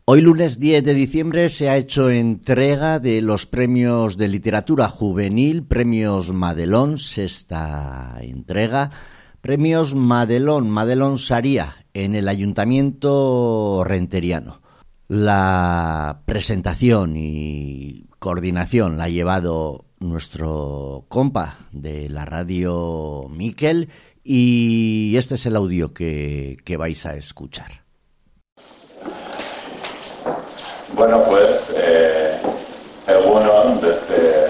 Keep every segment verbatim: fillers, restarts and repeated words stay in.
Hoy lunes diez de diciembre se ha hecho entrega de los premios de literatura juvenil, premios Madelón, sexta entrega, premios Madelón, Madelón Saría, en el Ayuntamiento renteriano. La presentación y coordinación la ha llevado nuestro compa de la radio Miquel y este es el audio que, que vais a escuchar. Bueno, pues, eh, egunon, desde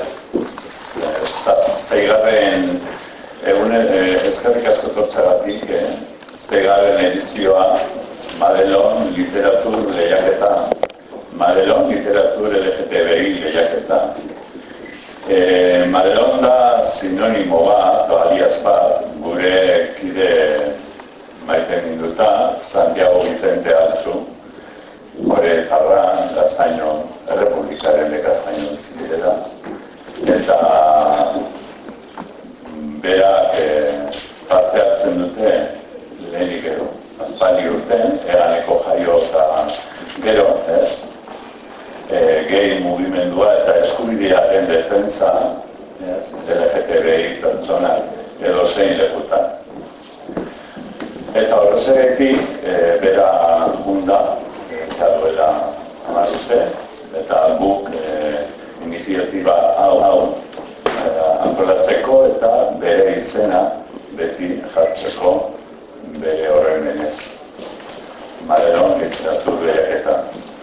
zeigarren egunen eskerrik asko tortzagatik, eh, zeigarren edizioa Madelón literatur lehiaketa, Madelón literatur L G T B I lehiaketa. Eh, Madelón da sinonimo bat, alias bat, gure kide maiten induta, Santiago Vicente Altsu, Hore Tarran, Gaztaino, Errepublikaren Gaztaino bizitela, eta berak e, parte hartzen dute lehenik edo, azpali urten, eganeko jaio eta gero, ez, e, gehi mugimendua eta eskubidearen defensa, ez, L G T B I pertsona edo zein lekutan. Eta horrezeretik, e, bera junda, duela amarute, eta guk e, iniziatiba hau hau e, antolatzeko eta bere izena beti jartzeko bere horren denez. Madelón literatur lehiaketa.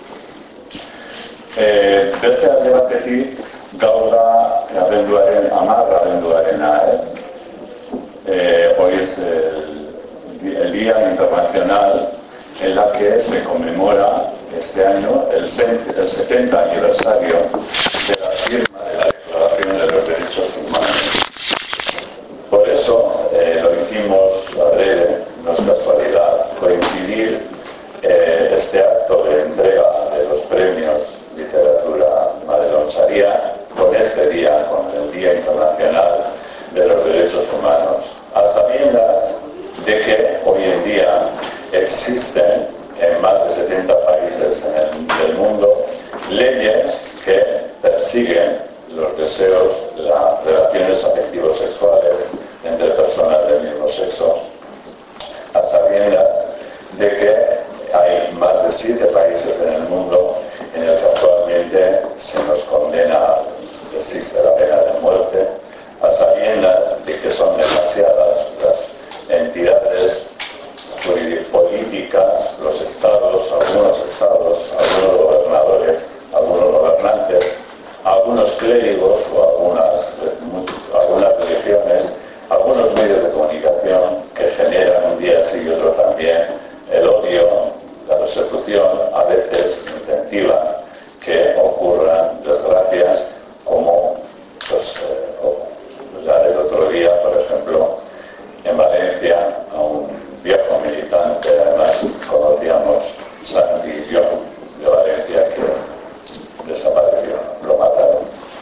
E, beste alde batetik, gaur da abenduaren, hamar abenduarena, ez? E, hoy es el, el Día Internacional en la que se conmemora este año el setenta aniversario de la firma de la Declaración de los Derechos Humanos. Por eso eh, lo hicimos adrede, no es casualidad, coincidir eh, este acto de entrega de los premios Literatura Madelón Saría con este día, con el Día Internacional de los Derechos Humanos, a sabiendas de que hoy en día existen en más de setenta países en el, del mundo leyes que persiguen los deseos, las relaciones afectivos sexuales entre personas del mismo sexo, a sabiendas de que hay más de siete países en el mundo en el que actualmente se nos condena, existe la pena de muerte, a sabiendas de que son demasiadas las entidades políticas, los estados, algunos estados, algunos gobernadores, algunos gobernantes, algunos clérigos o algunas, algunas religiones, algunos medios de comunicación que generan un día sí y otro también el odio, la persecución, a veces intentiva, que ocurran desgracias como pues, eh, la del otro día, por ejemplo, en Valencia, a un viejo militante, además conocíamos Santi y yo de Valencia, que desapareció, lo mataron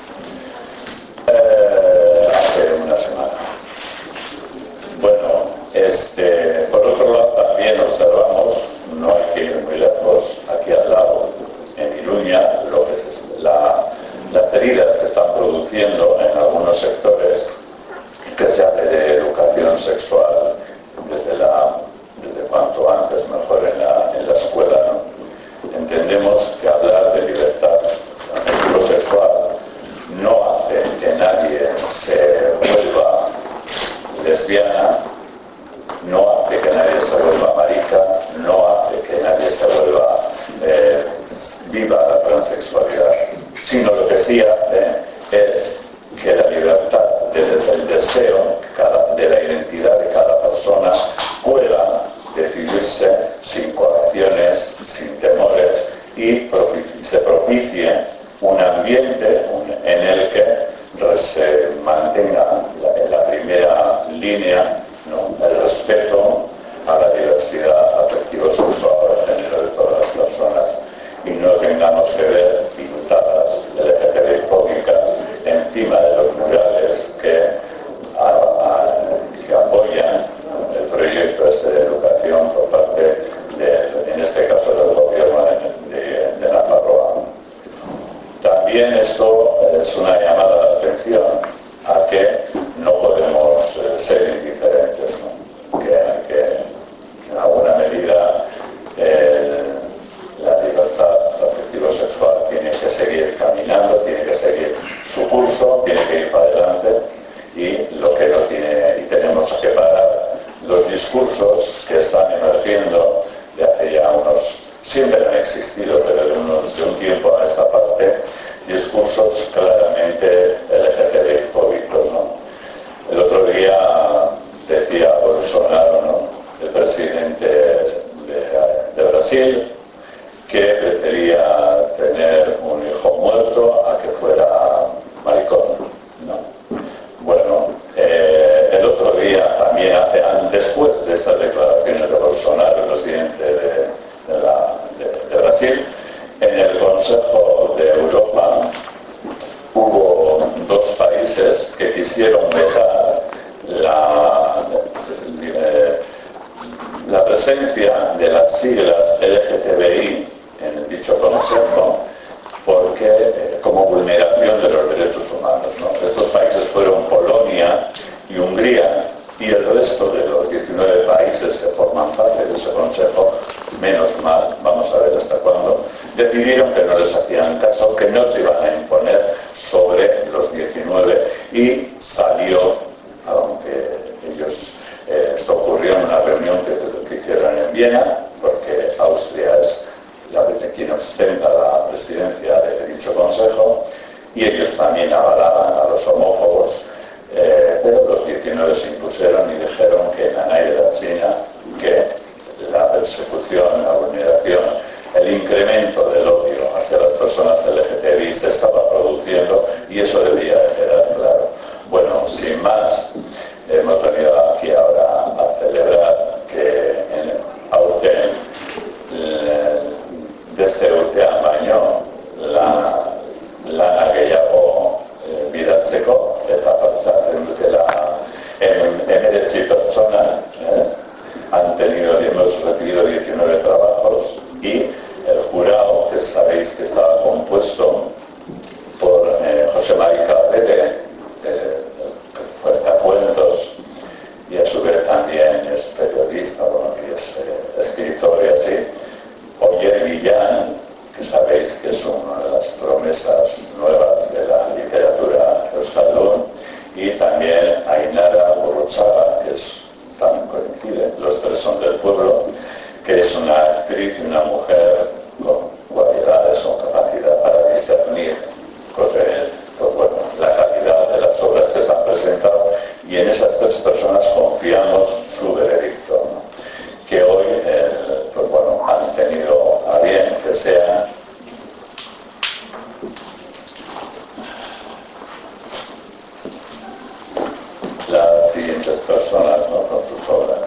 eh, hace una semana. Bueno, este, por otro lado también observamos, no hay que ir muy lejos, aquí al lado, en Iruña, lo que es la, las heridas que están produciendo en algunos sectores, que se hable de educación sexual desde, la, desde cuanto antes mejor en la, en la escuela, ¿no? Entendemos que hablar de libertad sexual no hace que nadie se vuelva lesbiana, no hace que nadie se vuelva marica, no hace que nadie se vuelva eh, viva la transexualidad, sino lo que sí hace es que la libertad del, del deseo cada, de la identidad de cada persona pueda decidirse sin coacciones, sin temores y propici- se propicie un ambiente un, en el que se mantenga la, en la primera línea, ¿no?, el respeto a la diversidad afectivo-sexual o de género de todas las personas y no tengamos que ver pintadas L G T B I fóbicas encima de los murales que, a, a, que apoyan el proyecto este de educación por parte de, en este caso, del gobierno de, de también esto es una llamada de atención a que no podemos eh, ser indiferentes, ¿no? Que hay que, en alguna medida, eh, la libertad afectivo-sexual tiene que seguir caminando, tiene que seguir su curso, tiene que ir para adelante, y lo que no tiene, y tenemos que parar los discursos que están emergiendo de hace ya unos, siempre han existido, pero de, unos, de un tiempo a esta parte, discursos claramente L G T B fóbicos, ¿no? El otro día decía Bolsonaro, ¿no?, el presidente de, de Brasil, que prefería tener un hijo muerto a que fuera maricón, ¿no? Bueno, eh, el otro día también, hace, después de estas declaraciones de Bolsonaro, el presidente de, de, la, de, de Brasil, en el Consejo de Europa hubo dos países que quisieron vetar la, eh, la presencia de las siglas L G T B I en dicho Consejo, porque eh, como vulneración de los derechos humanos, ¿no? Estos países fueron Polonia y Hungría, y el resto de los diecinueve países que forman parte de ese Consejo, menos mal, vamos a ver hasta cuándo, decidieron que no les hacían caso, que no se iban a imponer sobre los diecinueve, y salió, aunque ellos, eh, esto ocurrió en una reunión que, que hicieron en Viena, porque Austria es la de quien ostenta la presidencia de dicho Consejo, y ellos también avalaban a los homófobos, eh, pero los diecinueve se impusieron y dijeron que en la ley de la China, que la persecución, la vulneración, el incremento del odio hacia las personas L G T B I se estaba produciendo, y eso debía de quedar claro. Bueno, sin más, hemos venido aquí ahora a celebrar que en Aurten, desde urtean baino la, lana gehiago e, bidatzeko, eta partzatzen dutela emeretzi pertsona, ¿es? Han tenido, hemos recibido diecinueve trabajos, y el jurado, que sabéis que estaba compuesto por eh, José María Cabrera, eh, cuentacuentos, y a su vez también es periodista, bueno, y es eh, escritor y así. Oyer Villán, que sabéis que es una de las promesas nuevas de la literatura euskaldun, y también Ainara Gurruchaga, que es, tan coincide, los tres son del pueblo, que es una actriz y una mujer con cualidades, con capacidad para discernir pues, pues, bueno, la calidad de las obras que se han presentado, y en esas tres personas confiamos su veredicto, ¿no? Que hoy eh, pues, bueno, han tenido a bien que sean las siguientes personas, ¿no?, con sus obras.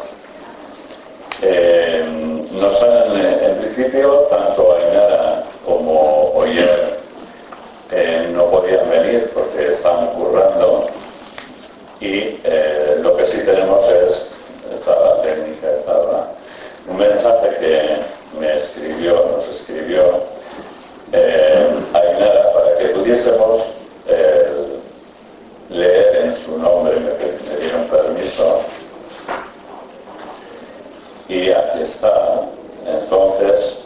Eh, nos han, en principio, tanto Ainara como Oyer eh, no podían venir porque estaban currando, y eh, lo que sí tenemos es esta técnica, esta, un mensaje que me escribió, nos escribió eh, Ainara, para que pudiésemos eh, leer en su nombre, me, me dieron permiso, y aquí está. Entonces,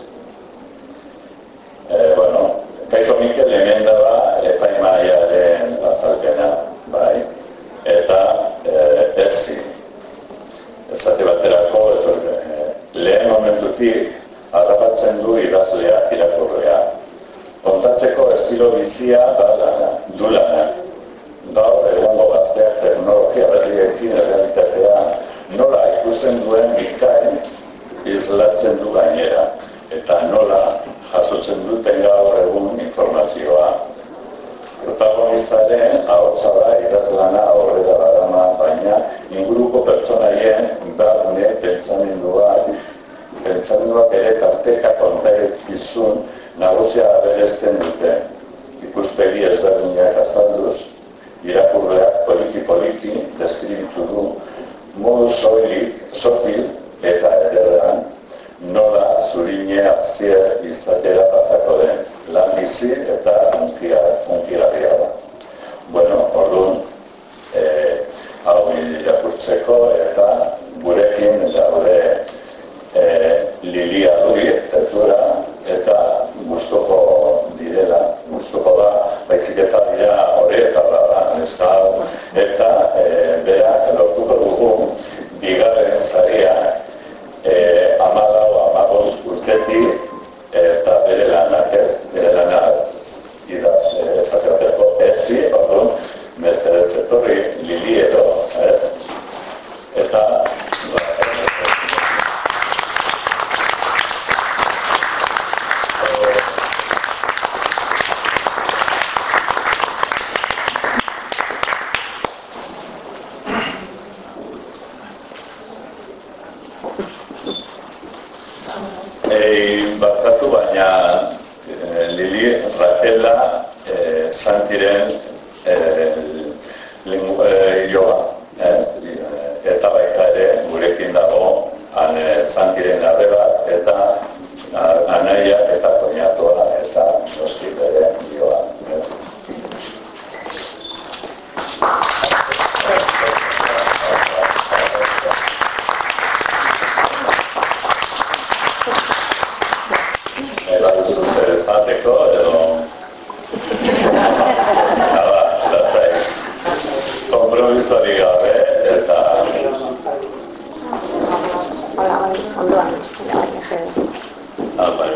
eh, bueno, Kaixo Mikel emenda da epaimaiaren azalpena, bai, eta eh, etzi. Esate baterako, eh, lehen momentutik harrapatzen du idazlea irakurlea. Kontatzeko estilo bizia da lana, du lana. Gaur egungo gazteak teknologia berriekin errealitatea nola ikusten duen bikain islatzen du gainera, eta nola jasotzen duten gaur egun informazioa. Protagonistaren ahotsa da idazlana aurrera darama, baina inguruko pertsonaien barne pentsamenduak, pentsamenduak ere tarteka kontakizun nagusia aberesten dute. Ikuspegi ezberdinak azalduz, irakurleak poliki-poliki deskribitu du modu soilik, sotil eta ederran nola zurine azier izatera pasako den lan bizi eta hunkiak anaiak eta koñatua eta noski bere joa. Eba duzu zer esateko edo... Hala, lasai. Kompromisoari gabe eta... Hola, ondoan. Ah, bai.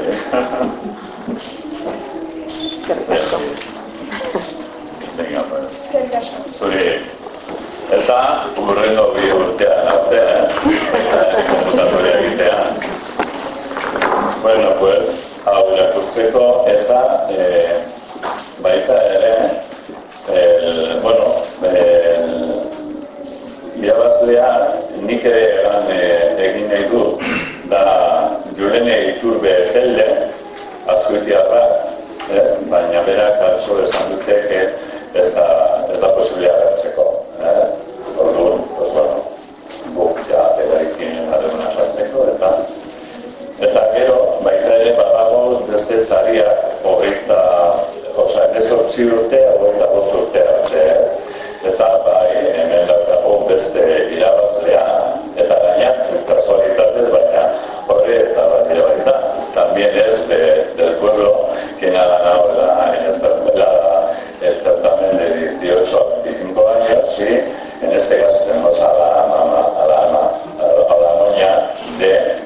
Venga, pues. Zuri. Eta urrengo bi urtean arte, eh? Konputatoria egitean. Bueno, pues, hau irakurtzeko eta eh, baita ere, el, bueno, el, irabazlea nik ere egan eh, egin nahi du, da Julene Iturbe Elde, azkuitiarra, ez? Baina berak atzo esan duteke ez da, ez da posibilea gertzeko, ez? Orduan, pues bueno, guk ja beraikin harremana sartzeko eta eta gero, baita ere badago beste zariak, hogeita, oza, hemezortzi urte, hogeita bost urte arte, ez? Eta bai, hemen daukago beste irabazlea, eta gaina, kasualitatez, baina horre eta bat baita, también es de, del pueblo quien ha ganado la, la, el certamen de dieciocho a veinticinco años, y en este caso tenemos a la mamá, a la, a la noña de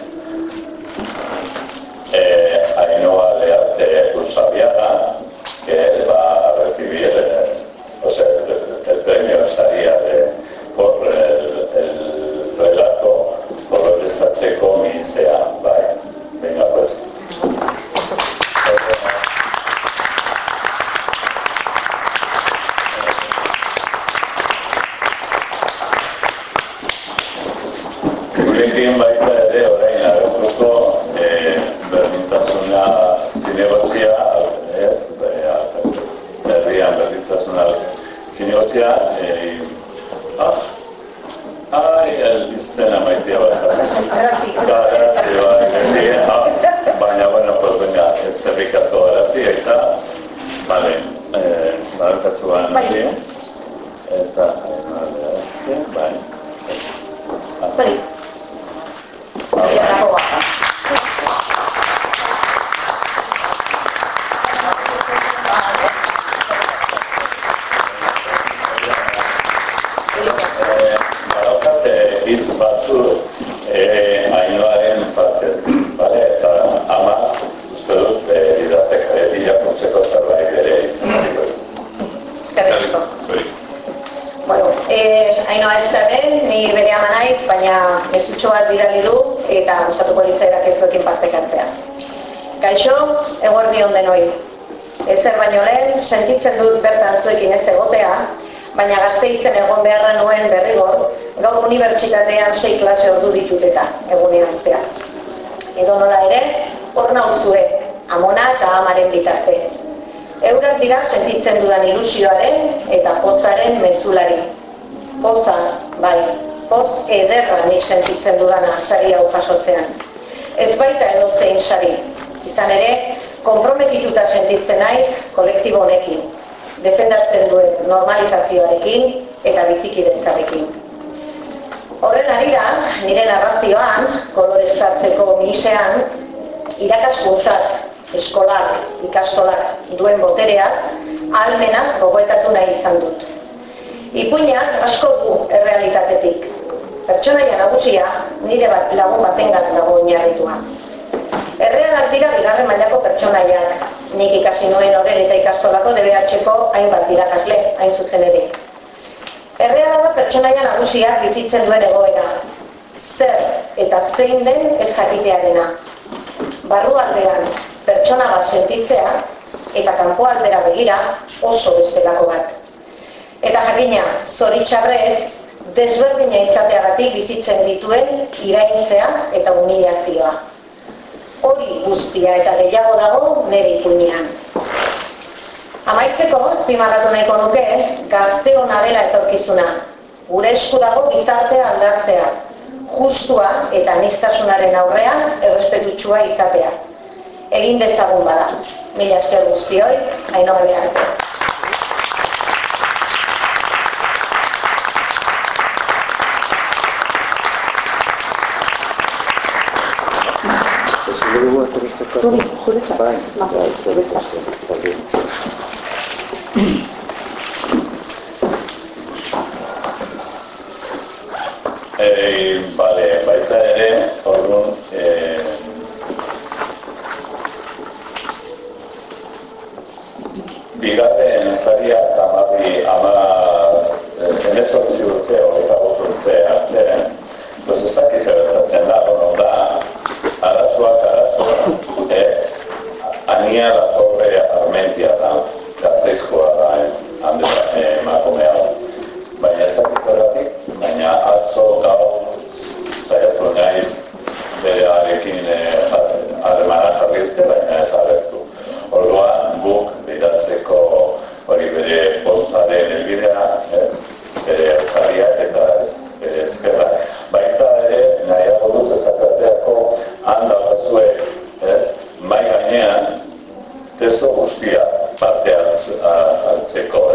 Eh, Ainhoa Learte Ursabiaga, que va a recibir eh, o sea, el, el premio estaría de, por el, el relato Koloresatzeko misea, bai. Venga, pues. Gurekin baita ere orain agertuko eh, berdintasuna zinegotzia, ez, herrian berdintasuna zinegotzia, eh, ah, ai, el izena maitea bat. Arazi. Arazi, bai, ah, baina, bueno, pues venga, ez herrik asko arazi, eta, vale, eh, barakasuan, bai. Eta, bai, bai. Bai. Zuriarako bata. Badaukate hitz batzu Ainhoaren partez, bale? Eta ama, uste dut, idaztekare irakurtzeko zerbait ere izango. Eskerrik asko. Bueno, eh, Ainhoa Eskerren, ni bere ama naiz, baina mezutxo bat bidali du eta gustatuko litzaidak zuekin partekatzea. Kaixo, eguerdi on denoi. Ezer baino lehen, sentitzen dut bertan zuekin ez egotea, baina Gasteizen egon beharra nuen berrigor, gaur unibertsitatean sei klase ordu ditut eta egunean zehar. Edo nola ere, hor nauzue, amona eta amaren bitartez. Eurak dira sentitzen dudan ilusioaren eta pozaren mezulari. Poza, bai, poz ederra nik sentitzen dudana sari hau jasotzean. Ez baita edozein sari, izan ere, konprometituta sentitzen naiz kolektibo honekin, defendatzen duen normalizazioarekin eta bizikidetzarekin. Horren arira, nire narrazioan, Koloresatzeko misean, irakaskuntzak, eskolak, ikastolak duen botereaz, ahalmenaz gogoetatu nahi izan dut. Ipuinak asko du errealitatetik. Pertsonaia nagusia nire bat, lagun batengan dago oinarritua. Errealak dira bigarren mailako pertsonaiak. Nik ikasi nuen horren eta ikastolako D B H-ko hainbat irakasle, hain zuzen ere. Erreala da pertsonaia nagusia bizitzen duen egoera. Zer eta zein den ez jakitearena. Barrualdean pertsona bat sentitzea eta kanpoaldera begira oso bestelako bat. Eta jakina, zoritxarrez, desberdina izateagatik bizitzen dituen iraintzea eta humilazioa. Hori guztia eta gehiago dago nire ipuinean. Amaitzeko, azpimarratu nahiko nuke, gazteona dela etorkizuna. Gure esku dago gizartea aldatzea, justua eta aniztasunaren aurrean errespetutsua izatea. egin dezagun bada. Mila esker guztioi, Ainhoa Leal. Tobi, zuretzat. Bai, zuretzat. Eh, vale, baita ere, orduan, eh, bigarren zariak amabi, ama, emezortzi urte, hogeita bost urte arte, pues ez dakiz gertatzen da, bueno, da, arazoak arazoak, ez, Ania La Torre Armentia da, Gasteizkoa da, emakume hau. Baina ez dakiz zeratik, baina atzo gau zaiatu naiz bere arekin harremana jarrilte, baina ez agertu. Orduan guk bidaltzeko hori bere postaren helbidea, bere zariak eta bere eskerrak. Baita ere nahiago dut ezakarteako handa batzuek mai gainean testo guztia parte hartzeko.